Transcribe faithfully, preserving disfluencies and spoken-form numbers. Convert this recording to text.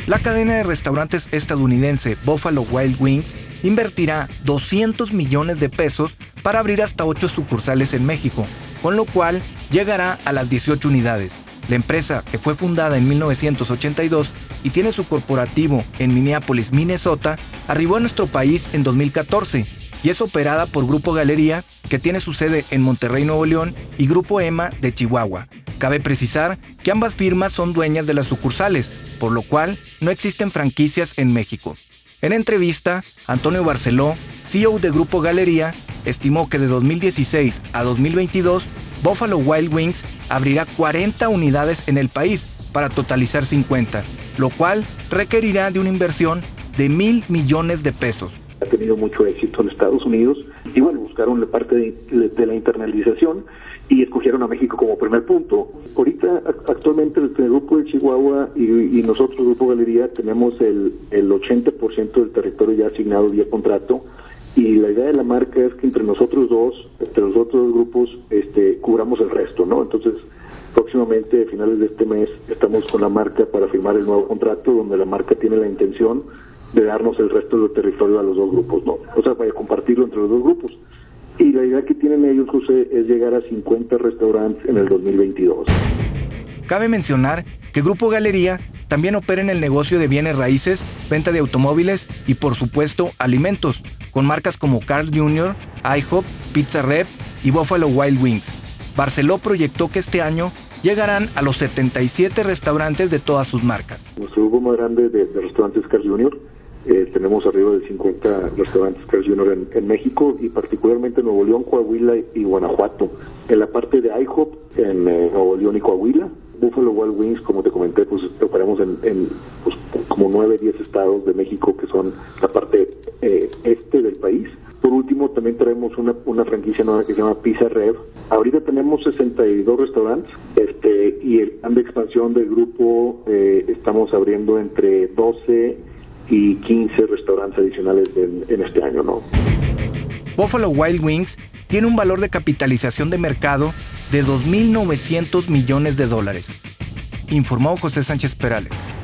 La cadena de restaurantes estadounidense Buffalo Wild Wings invertirá doscientos millones de pesos para abrir hasta ocho sucursales en México, con lo cual llegará a las dieciocho unidades. La empresa, que fue fundada en mil novecientos ochenta y dos y tiene su corporativo en Minneapolis, Minnesota, arribó a nuestro país en dos mil catorce y es operada por Grupo Galería, que tiene su sede en Monterrey, Nuevo León, y Grupo EMA de Chihuahua. Cabe precisar que ambas firmas son dueñas de las sucursales, por lo cual no existen franquicias en México. En entrevista, Antonio Barceló, C E O de Grupo Galería, estimó que de dos mil dieciséis a dos mil veintidós, Buffalo Wild Wings abrirá cuarenta unidades en el país para totalizar cincuenta, lo cual requerirá de una inversión de mil millones de pesos. Ha tenido mucho éxito en Estados Unidos y bueno, buscaron la parte de, de la internalización y escogieron a México como primer punto. Ahorita, actualmente, el grupo de Chihuahua y, y nosotros, Grupo Galería, tenemos el, el ochenta por ciento del territorio ya asignado vía contrato, y la idea de la marca es que entre nosotros dos, entre los otros grupos, este, cubramos el resto, ¿no? Entonces, próximamente, a finales de este mes, estamos con la marca para firmar el nuevo contrato, donde la marca tiene la intención de darnos el resto del territorio a los dos grupos, ¿no? O sea, para compartirlo entre los dos grupos. Y la idea que tienen ellos, José, es llegar a cincuenta restaurantes en el dos mil veintidós. Cabe mencionar que Grupo Galería también opera en el negocio de bienes raíces, venta de automóviles y, por supuesto, alimentos, con marcas como Carl's junior, IHOP, Pizza Rep y Buffalo Wild Wings. Barceló proyectó que este año llegarán a los setenta y siete restaurantes de todas sus marcas. Nuestro grupo más grande de, de restaurantes Carl's junior, eh, tenemos arriba de cincuenta restaurantes Carl's junior en, en México, y particularmente en Nuevo León, Coahuila y Guanajuato. En la parte de IHOP, en eh, Nuevo León y Coahuila. Buffalo Wild Wings, como te comenté, pues operamos en, en pues, como nueve, diez estados de México, que son la parte eh, este del país. Por último, también traemos una, una franquicia nueva que se llama Pizza Rev. Ahorita tenemos sesenta y dos restaurantes, este, y el plan de expansión del grupo, eh, estamos abriendo entre doce y quince restaurantes adicionales en, en este año, ¿no? Buffalo Wild Wings tiene un valor de capitalización de mercado de dos mil novecientos millones de dólares, informó José Sánchez Perales.